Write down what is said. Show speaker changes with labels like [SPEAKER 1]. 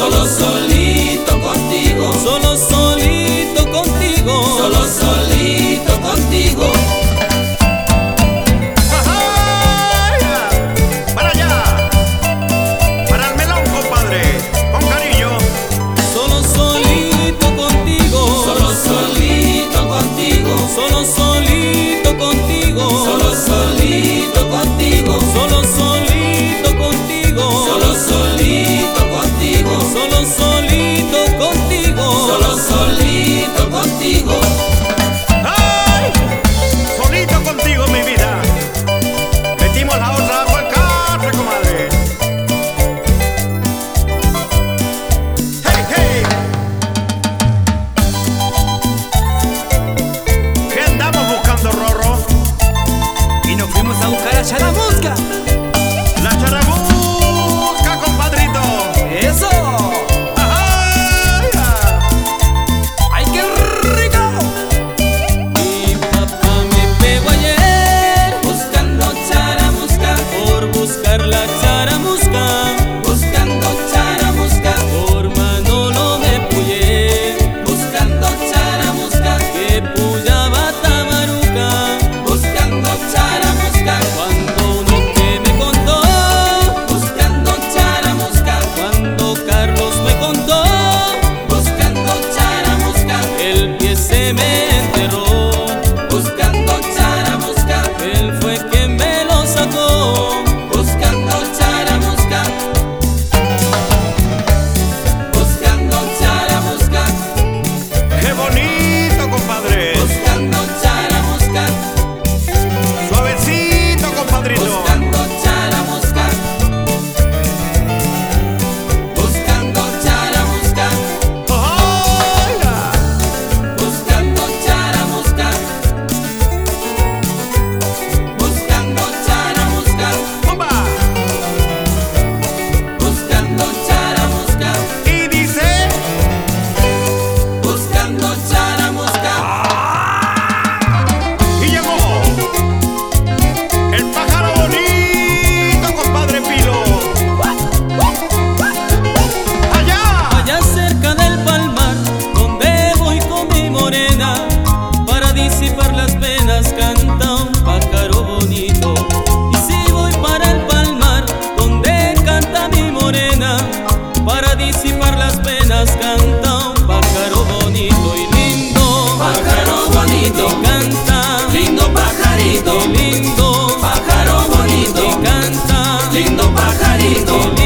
[SPEAKER 1] solo solito contigo,
[SPEAKER 2] solo solito contigo,
[SPEAKER 1] solo solito contigo.
[SPEAKER 3] Para allá, para el melón, compadre, con cariño.
[SPEAKER 2] solo solito contigo,
[SPEAKER 1] Solo solito contigo,
[SPEAKER 2] solo solito contigo,
[SPEAKER 1] solo solito contigo,
[SPEAKER 2] solo solito contigo,
[SPEAKER 1] solo solito contigo,
[SPEAKER 2] solo solito contigo,
[SPEAKER 1] solo solito contigo.
[SPEAKER 3] ¡Ay! Solito contigo, mi vida. Metimos la otra bajo el catre, comadre. ¡Hey, hey! ¿Qué andamos buscando, Rorro?
[SPEAKER 2] y nos fuimos a buscar a Charamusca.
[SPEAKER 3] La charabusca, compadrito.
[SPEAKER 2] Eso,
[SPEAKER 3] ¡Ay!
[SPEAKER 2] ay qué rico. Mi papá me pegó ayer
[SPEAKER 1] Buscando charamusca,
[SPEAKER 2] por buscar la Charamusca,
[SPEAKER 1] buscando charamusca,
[SPEAKER 2] por Manolo me puyé,
[SPEAKER 1] buscando charamusca,
[SPEAKER 2] que puyaba Tamaruca.
[SPEAKER 1] buscando charamusca,
[SPEAKER 2] Cuando uno que me contó,
[SPEAKER 1] buscando charamusca,
[SPEAKER 2] cuando Carlos me contó,
[SPEAKER 1] buscando charamusca,
[SPEAKER 2] el pie se me enterró,
[SPEAKER 1] buscando charamusca,
[SPEAKER 2] él fue quien me lo sacó.
[SPEAKER 1] buscando charamusca, buscando charamusca,
[SPEAKER 3] ¡Qué bonito, compadre!
[SPEAKER 1] buscando charamusca,
[SPEAKER 3] Suavecito, compadrito.
[SPEAKER 1] buscando charamusca, buscando charamusca,
[SPEAKER 3] ¡Ay!
[SPEAKER 1] buscando charamusca, buscando charamusca,
[SPEAKER 3] ¡Bomba!
[SPEAKER 1] buscando charamusca,
[SPEAKER 3] Y dice...
[SPEAKER 1] buscando charamusca.
[SPEAKER 3] Y llegó el pájaro bonito, compadre Pilo. ¡Allá!
[SPEAKER 2] Allá cerca del palmar, donde voy con mi morena, para disipar las penas canta un pájaro bonito. Y si voy para el palmar, donde canta mi morena, para disipar las penas canta un pájaro bonito y lindo.
[SPEAKER 1] Pájaro bonito,
[SPEAKER 2] Y canta,
[SPEAKER 1] lindo pajarito,
[SPEAKER 2] y lindo,
[SPEAKER 1] pájaro bonito,
[SPEAKER 2] y canta,
[SPEAKER 1] lindo pajarito,
[SPEAKER 2] y